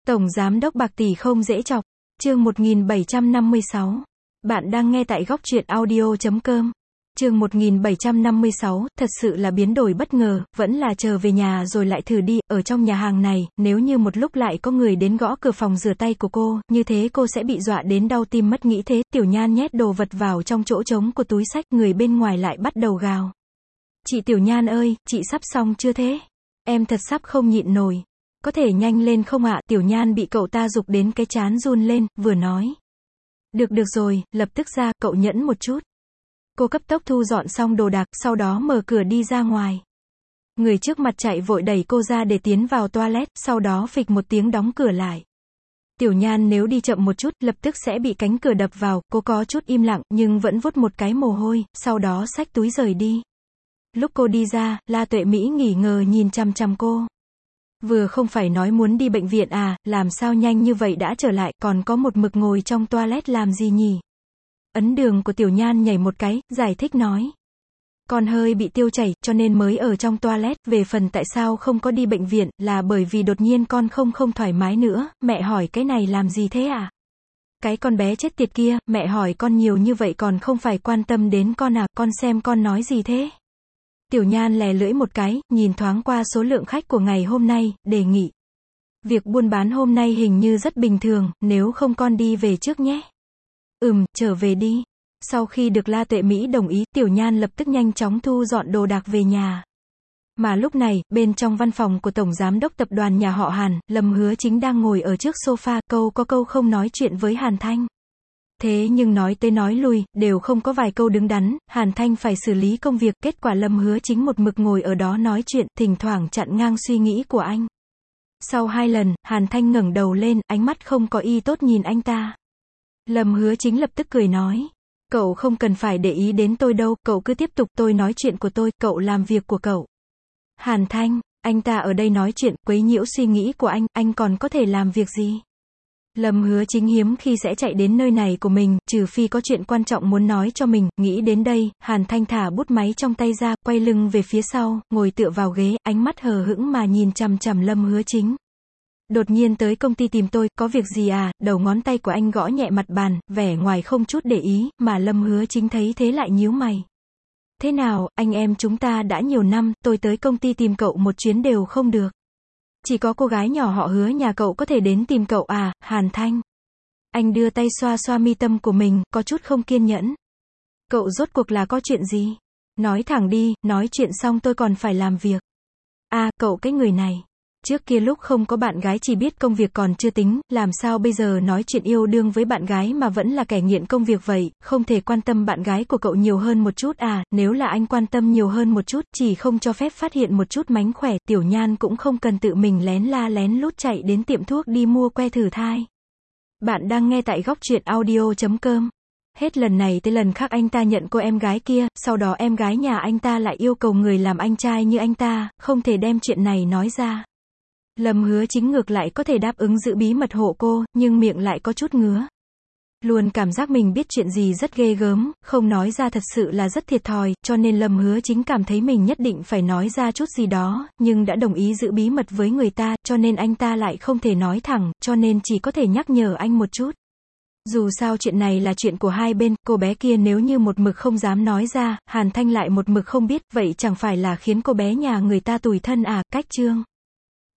Tổng Giám đốc bạc tỷ không dễ chọc. Chương 1756. Bạn đang nghe tại góc truyện audio.com. Chương 1756, thật sự là biến đổi bất ngờ, vẫn là chờ về nhà rồi lại thử đi, ở trong nhà hàng này, nếu như một lúc lại có người đến gõ cửa phòng rửa tay của cô, như thế cô sẽ bị dọa đến đau tim mất, nghĩ thế, Tiểu Nhan nhét đồ vật vào trong chỗ trống của túi xách, người bên ngoài lại bắt đầu gào. Chị Tiểu Nhan ơi, chị sắp xong chưa thế? Em thật sắp không nhịn nổi. Có thể nhanh lên không ạ? Tiểu Nhan bị cậu ta giục đến cái trán run lên, vừa nói. Được rồi, lập tức ra, cậu nhẫn một chút. Cô cấp tốc thu dọn xong đồ đạc, sau đó mở cửa đi ra ngoài. Người trước mặt chạy vội đẩy cô ra để tiến vào toilet, sau đó phịch một tiếng đóng cửa lại. Tiểu Nhan nếu đi chậm một chút, lập tức sẽ bị cánh cửa đập vào, cô có chút im lặng, nhưng vẫn vuốt một cái mồ hôi, sau đó xách túi rời đi. Lúc cô đi ra, La Tuệ Mỹ nghỉ ngờ nhìn chằm chằm cô. Vừa không phải nói muốn đi bệnh viện à, làm sao nhanh như vậy đã trở lại, còn có một mực ngồi trong toilet làm gì nhỉ? Ấn đường của Tiểu Nhan nhảy một cái, giải thích nói. Con hơi bị tiêu chảy, cho nên mới ở trong toilet, về phần tại sao không có đi bệnh viện, là bởi vì đột nhiên con không thoải mái nữa, mẹ hỏi cái này làm gì thế à? Cái con bé chết tiệt kia, mẹ hỏi con nhiều như vậy còn không phải quan tâm đến con à, con xem con nói gì thế? Tiểu Nhan lè lưỡi một cái, nhìn thoáng qua số lượng khách của ngày hôm nay, đề nghị. Việc buôn bán hôm nay hình như rất bình thường, nếu không con đi về trước nhé. Trở về đi. Sau khi được La Tuệ Mỹ đồng ý, Tiểu Nhan lập tức nhanh chóng thu dọn đồ đạc về nhà. Mà lúc này, bên trong văn phòng của Tổng Giám đốc tập đoàn nhà họ Hàn, Lâm Hứa Chính đang ngồi ở trước sofa, câu có câu không nói chuyện với Hàn Thanh. Thế nhưng nói tới nói lui, đều không có vài câu đứng đắn, Hàn Thanh phải xử lý công việc, kết quả Lâm Hứa Chính một mực ngồi ở đó nói chuyện, thỉnh thoảng chặn ngang suy nghĩ của anh. Sau 2 lần, Hàn Thanh ngẩng đầu lên, ánh mắt không có ý tốt nhìn anh ta. Lâm Hứa Chính lập tức cười nói. Cậu không cần phải để ý đến tôi đâu, cậu cứ tiếp tục, tôi nói chuyện của tôi, cậu làm việc của cậu. Hàn Thanh, anh ta ở đây nói chuyện, quấy nhiễu suy nghĩ của anh còn có thể làm việc gì? Lâm Hứa Chính hiếm khi sẽ chạy đến nơi này của mình, trừ phi có chuyện quan trọng muốn nói cho mình, nghĩ đến đây, Hàn Thanh thả bút máy trong tay ra, quay lưng về phía sau, ngồi tựa vào ghế, ánh mắt hờ hững mà nhìn chằm chằm Lâm Hứa Chính. Đột nhiên tới công ty tìm tôi, có việc gì à? Đầu ngón tay của anh gõ nhẹ mặt bàn, vẻ ngoài không chút để ý, mà Lâm Hứa Chính thấy thế lại nhíu mày. Thế nào, anh em chúng ta đã nhiều năm, tôi tới công ty tìm cậu một chuyến đều không được. Chỉ có cô gái nhỏ họ Hứa nhà cậu có thể đến tìm cậu à, Hàn Thanh. Anh đưa tay xoa xoa mi tâm của mình, có chút không kiên nhẫn. Cậu rốt cuộc là có chuyện gì? Nói thẳng đi, nói chuyện xong tôi còn phải làm việc. À, cậu cái người này. Trước kia lúc không có bạn gái chỉ biết công việc còn chưa tính, làm sao bây giờ nói chuyện yêu đương với bạn gái mà vẫn là kẻ nghiện công việc vậy, không thể quan tâm bạn gái của cậu nhiều hơn một chút à, nếu là anh quan tâm nhiều hơn một chút, chỉ không cho phép phát hiện một chút mánh khỏe, Tiểu Nhan cũng không cần tự mình lén lút chạy đến tiệm thuốc đi mua que thử thai. Bạn đang nghe tại góc truyện audio.com. Hết lần này tới lần khác anh ta nhận cô em gái kia, sau đó em gái nhà anh ta lại yêu cầu người làm anh trai như anh ta, không thể đem chuyện này nói ra. Lâm Hứa Chính ngược lại có thể đáp ứng giữ bí mật hộ cô, nhưng miệng lại có chút ngứa. Luôn cảm giác mình biết chuyện gì rất ghê gớm, không nói ra thật sự là rất thiệt thòi, cho nên Lâm Hứa Chính cảm thấy mình nhất định phải nói ra chút gì đó, nhưng đã đồng ý giữ bí mật với người ta, cho nên anh ta lại không thể nói thẳng, cho nên chỉ có thể nhắc nhở anh một chút. Dù sao chuyện này là chuyện của hai bên, cô bé kia nếu như một mực không dám nói ra, Hàn Thanh lại một mực không biết, vậy chẳng phải là khiến cô bé nhà người ta tủi thân à, cách chương.